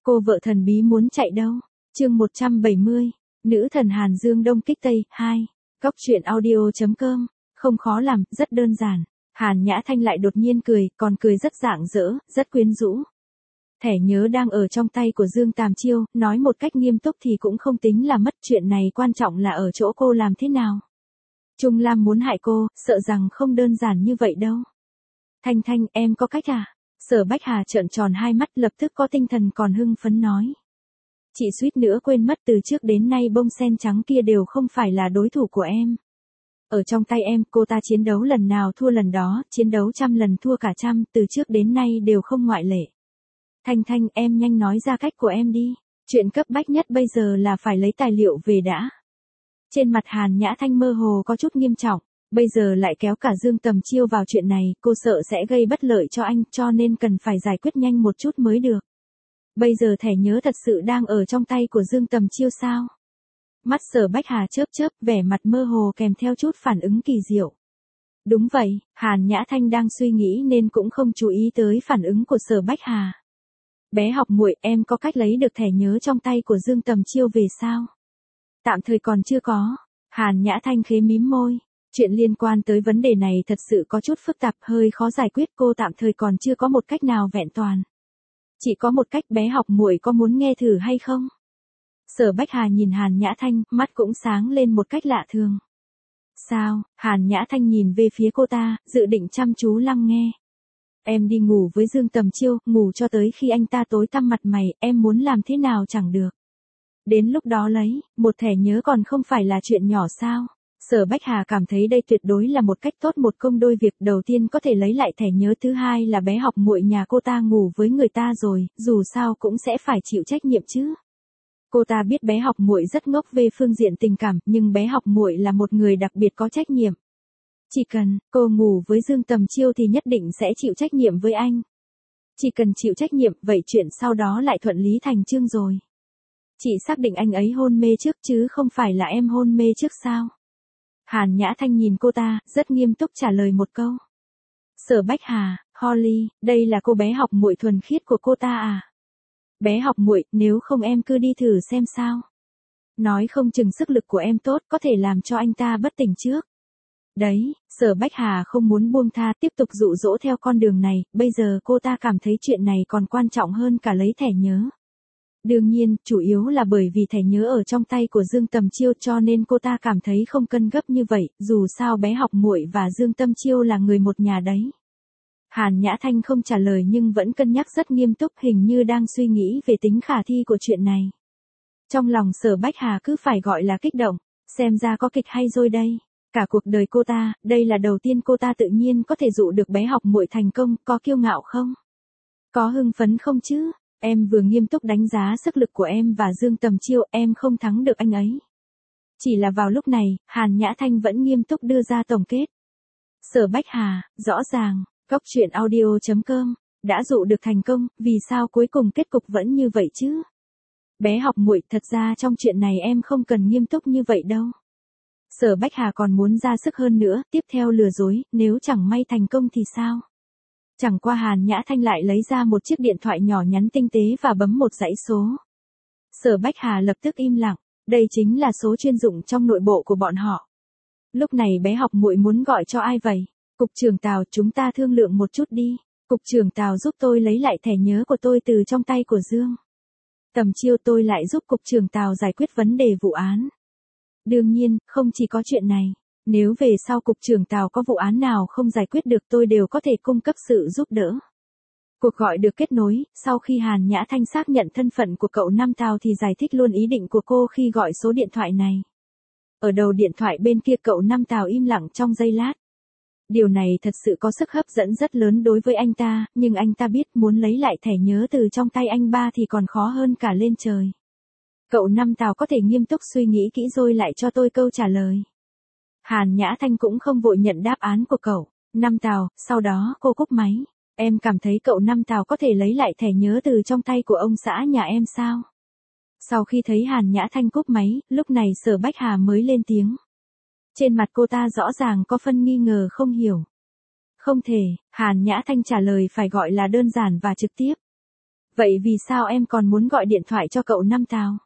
Cô vợ thần bí muốn chạy đâu? Chương 170. Nữ thần Hàn Dương Đông Kích Tây 2. Cóc truyện audio.com. Không khó làm, rất đơn giản. Hàn Nhã Thanh lại đột nhiên cười, còn cười rất rạng rỡ, rất quyến rũ. Thẻ nhớ đang ở trong tay của Dương Tàm Chiêu, nói một cách nghiêm túc thì cũng không tính là mất, chuyện này quan trọng là ở chỗ cô làm thế nào. Trung Lam muốn hại cô, sợ rằng không đơn giản như vậy đâu. Thanh Thanh, em có cách à? Sở Bách Hà trợn tròn hai mắt, lập tức có tinh thần còn hưng phấn nói. Chị suýt nữa quên mất, từ trước đến nay bông sen trắng kia đều không phải là đối thủ của em. Ở trong tay em, cô ta chiến đấu lần nào thua lần đó, chiến đấu 100 lần thua cả 100, từ trước đến nay đều không ngoại lệ. Thanh Thanh, em nhanh nói ra cách của em đi. Chuyện cấp bách nhất bây giờ là phải lấy tài liệu về đã. Trên mặt Hàn Nhã Thanh mơ hồ có chút nghiêm trọng. Bây giờ lại kéo cả Dương Tầm Chiêu vào chuyện này, cô sợ sẽ gây bất lợi cho anh, cho nên cần phải giải quyết nhanh một chút mới được. Bây giờ thẻ nhớ thật sự đang ở trong tay của Dương Tầm Chiêu sao? Mắt Sở Bách Hà chớp chớp, vẻ mặt mơ hồ kèm theo chút phản ứng kỳ diệu. Đúng vậy, Hàn Nhã Thanh đang suy nghĩ nên cũng không chú ý tới phản ứng của Sở Bách Hà. Bé học muội, em có cách lấy được thẻ nhớ trong tay của Dương Tầm Chiêu về sao? Tạm thời còn chưa có. Hàn Nhã Thanh khẽ mím môi. Chuyện liên quan tới vấn đề này thật sự có chút phức tạp, hơi khó giải quyết, cô tạm thời còn chưa có một cách nào vẹn toàn. Chỉ có một cách, bé học muội có muốn nghe thử hay không? Sở Bách Hà nhìn Hàn Nhã Thanh, mắt cũng sáng lên một cách lạ thường. Sao? Hàn Nhã Thanh nhìn về phía cô ta, dự định chăm chú lắng nghe. Em đi ngủ với Dương Tầm Chiêu, ngủ cho tới khi anh ta tối tăm mặt mày, em muốn làm thế nào chẳng được. Đến lúc đó lấy, một thẻ nhớ còn không phải là chuyện nhỏ sao? Sở Bách Hà cảm thấy đây tuyệt đối là một cách tốt, một công đôi việc, đầu tiên có thể lấy lại thẻ nhớ, thứ hai là bé học muội nhà cô ta ngủ với người ta rồi, dù sao cũng sẽ phải chịu trách nhiệm chứ. Cô ta biết bé học muội rất ngốc về phương diện tình cảm, nhưng bé học muội là một người đặc biệt có trách nhiệm. Chỉ cần cô ngủ với Dương Tầm Chiêu thì nhất định sẽ chịu trách nhiệm với anh. Chỉ cần chịu trách nhiệm, vậy chuyện sau đó lại thuận lý thành chương rồi. Chị xác định anh ấy hôn mê trước chứ không phải là em hôn mê trước sao? Hàn Nhã Thanh nhìn cô ta, rất nghiêm túc trả lời một câu. Sở Bách Hà, Holly, đây là cô bé học muội thuần khiết của cô ta à? Bé học muội, nếu không em cứ đi thử xem sao. Nói không chừng sức lực của em tốt, có thể làm cho anh ta bất tỉnh trước. Đấy, Sở Bách Hà không muốn buông tha, tiếp tục dụ dỗ theo con đường này, bây giờ cô ta cảm thấy chuyện này còn quan trọng hơn cả lấy thẻ nhớ. Đương nhiên, chủ yếu là bởi vì thẻ nhớ ở trong tay của Dương Tầm Chiêu, cho nên cô ta cảm thấy không cân gấp như vậy, dù sao bé học muội và Dương Tầm Chiêu là người một nhà đấy. Hàn Nhã Thanh không trả lời nhưng vẫn cân nhắc rất nghiêm túc, hình như đang suy nghĩ về tính khả thi của chuyện này. Trong lòng Sở Bách Hà cứ phải gọi là kích động, xem ra có kịch hay rồi đây. Cả cuộc đời cô ta, đây là đầu tiên cô ta tự nhiên có thể dụ được bé học muội thành công, có kiêu ngạo không? Có hưng phấn không chứ? Em vừa nghiêm túc đánh giá sức lực của em và Dương Tầm Chiêu, em không thắng được anh ấy. Chỉ là vào lúc này, Hàn Nhã Thanh vẫn nghiêm túc đưa ra tổng kết. Sở Bách Hà, rõ ràng, cóc truyện audio.com, đã dụ được thành công, vì sao cuối cùng kết cục vẫn như vậy chứ? Bé học muội, thật ra trong chuyện này em không cần nghiêm túc như vậy đâu. Sở Bách Hà còn muốn ra sức hơn nữa, tiếp theo lừa dối, nếu chẳng may thành công thì sao? Chẳng qua Hàn Nhã Thanh lại lấy ra một chiếc điện thoại nhỏ nhắn tinh tế và bấm một dãy số. Sở Bách Hà lập tức im lặng, đây chính là số chuyên dụng trong nội bộ của bọn họ. Lúc này bé học muội muốn gọi cho ai vậy? Cục trưởng Tào, chúng ta thương lượng một chút đi. Cục trưởng Tào giúp tôi lấy lại thẻ nhớ của tôi từ trong tay của Dương Tầm Chiêu, tôi lại giúp cục trưởng Tào giải quyết vấn đề vụ án. Đương nhiên, không chỉ có chuyện này. Nếu về sau cục trưởng Tào có vụ án nào không giải quyết được, tôi đều có thể cung cấp sự giúp đỡ. Cuộc gọi được kết nối, sau khi Hàn Nhã Thanh xác nhận thân phận của cậu Năm Tào thì giải thích luôn ý định của cô khi gọi số điện thoại này. Ở đầu điện thoại bên kia cậu Năm Tào im lặng trong giây lát. Điều này thật sự có sức hấp dẫn rất lớn đối với anh ta, nhưng anh ta biết muốn lấy lại thẻ nhớ từ trong tay anh ba thì còn khó hơn cả lên trời. Cậu Năm Tào có thể nghiêm túc suy nghĩ kỹ rồi lại cho tôi câu trả lời. Hàn Nhã Thanh cũng không vội nhận đáp án của cậu Năm Tào, sau đó cô cúp máy. Em cảm thấy cậu Năm Tào có thể lấy lại thẻ nhớ từ trong tay của ông xã nhà em sao? Sau khi thấy Hàn Nhã Thanh cúp máy, lúc này Sở Bách Hà mới lên tiếng. Trên mặt cô ta rõ ràng có phân nghi ngờ không hiểu. Không thể, Hàn Nhã Thanh trả lời phải gọi là đơn giản và trực tiếp. Vậy vì sao em còn muốn gọi điện thoại cho cậu Năm Tào?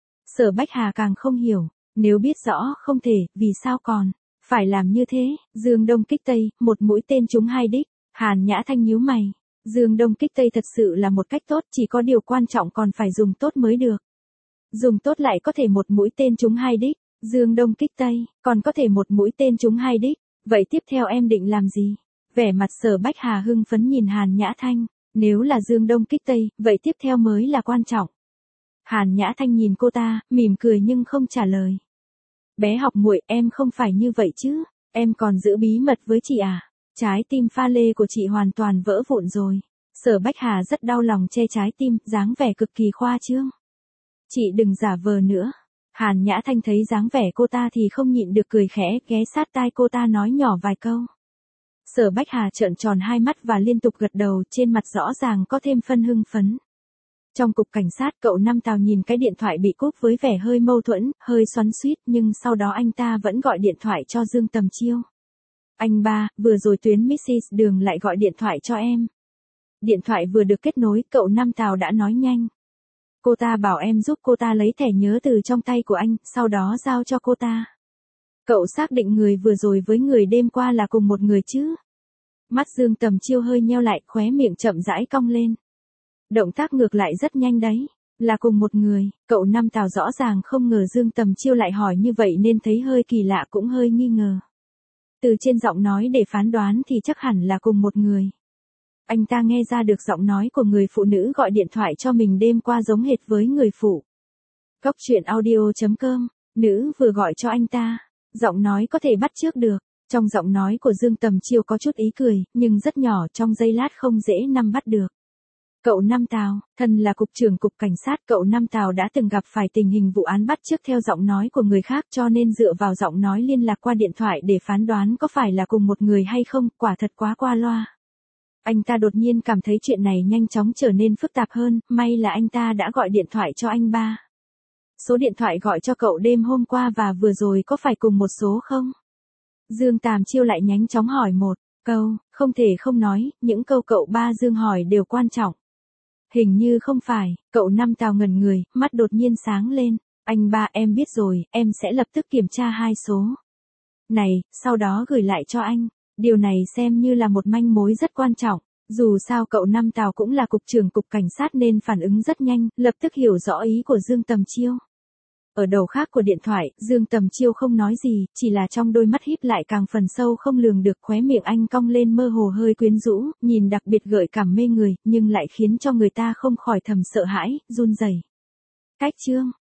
Sở Bách Hà càng không hiểu, nếu biết rõ không thể, vì sao còn phải làm như thế? Dương Đông kích Tây, một mũi tên trúng hai đích. Hàn Nhã Thanh nhíu mày. Dương Đông kích Tây thật sự là một cách tốt, chỉ có điều quan trọng còn phải dùng tốt mới được. Dùng tốt lại có thể một mũi tên trúng hai đích. Dương Đông kích Tây, còn có thể một mũi tên trúng hai đích. Vậy tiếp theo em định làm gì? Vẻ mặt Sở Bách Hà hưng phấn nhìn Hàn Nhã Thanh. Nếu là Dương Đông kích Tây, vậy tiếp theo mới là quan trọng. Hàn Nhã Thanh nhìn cô ta, mỉm cười nhưng không trả lời. Bé học muội, em không phải như vậy chứ, em còn giữ bí mật với chị à? Trái tim pha lê của chị hoàn toàn vỡ vụn rồi. Sở Bách Hà rất đau lòng che trái tim, dáng vẻ cực kỳ khoa trương. Chị đừng giả vờ nữa. Hàn Nhã Thanh thấy dáng vẻ cô ta thì không nhịn được cười khẽ, ghé sát tai cô ta nói nhỏ vài câu. Sở Bách Hà trợn tròn hai mắt và liên tục gật đầu, trên mặt rõ ràng có thêm phân hưng phấn. Trong cục cảnh sát, cậu Năm Tào nhìn cái điện thoại bị cúp với vẻ hơi mâu thuẫn, hơi xoắn xuýt, nhưng sau đó anh ta vẫn gọi điện thoại cho Dương Tầm Chiêu. Anh ba, vừa rồi tuyến Mrs. Đường lại gọi điện thoại cho em. Điện thoại vừa được kết nối, cậu Năm Tào đã nói nhanh. Cô ta bảo em giúp cô ta lấy thẻ nhớ từ trong tay của anh, sau đó giao cho cô ta. Cậu xác định người vừa rồi với người đêm qua là cùng một người chứ? Mắt Dương Tầm Chiêu hơi nheo lại, khóe miệng chậm rãi cong lên. Động tác ngược lại rất nhanh đấy. Là cùng một người, cậu Năm Tào rõ ràng không ngờ Dương Tầm Chiêu lại hỏi như vậy nên thấy hơi kỳ lạ cũng hơi nghi ngờ. Từ trên giọng nói để phán đoán thì chắc hẳn là cùng một người. Anh ta nghe ra được giọng nói của người phụ nữ gọi điện thoại cho mình đêm qua giống hệt với người phụ. Cóc truyện audio.com, nữ vừa gọi cho anh ta. Giọng nói có thể bắt chước được. Trong giọng nói của Dương Tầm Chiêu có chút ý cười, nhưng rất nhỏ, trong giây lát không dễ nắm bắt được. Cậu Năm Tào, thân là cục trưởng cục cảnh sát, cậu Năm Tào đã từng gặp phải tình hình vụ án bắt chước theo giọng nói của người khác, cho nên dựa vào giọng nói liên lạc qua điện thoại để phán đoán có phải là cùng một người hay không, quả thật quá qua loa. Anh ta đột nhiên cảm thấy chuyện này nhanh chóng trở nên phức tạp hơn, may là anh ta đã gọi điện thoại cho anh ba. Số điện thoại gọi cho cậu đêm hôm qua và vừa rồi có phải cùng một số không? Dương Tầm Chiêu lại nhanh chóng hỏi một câu, không thể không nói, những câu cậu ba Dương hỏi đều quan trọng. Hình như không phải, cậu Năm Tào ngẩn người, mắt đột nhiên sáng lên. Anh ba, em biết rồi, em sẽ lập tức kiểm tra hai số này, sau đó gửi lại cho anh. Điều này xem như là một manh mối rất quan trọng. Dù sao cậu Năm Tào cũng là cục trưởng cục cảnh sát nên phản ứng rất nhanh, lập tức hiểu rõ ý của Dương Tầm Chiêu. Ở đầu khác của điện thoại, Dương Tầm Chiêu không nói gì, chỉ là trong đôi mắt híp lại càng phần sâu không lường được, khóe miệng anh cong lên mơ hồ hơi quyến rũ, nhìn đặc biệt gợi cảm mê người, nhưng lại khiến cho người ta không khỏi thầm sợ hãi, run rẩy. Cách chương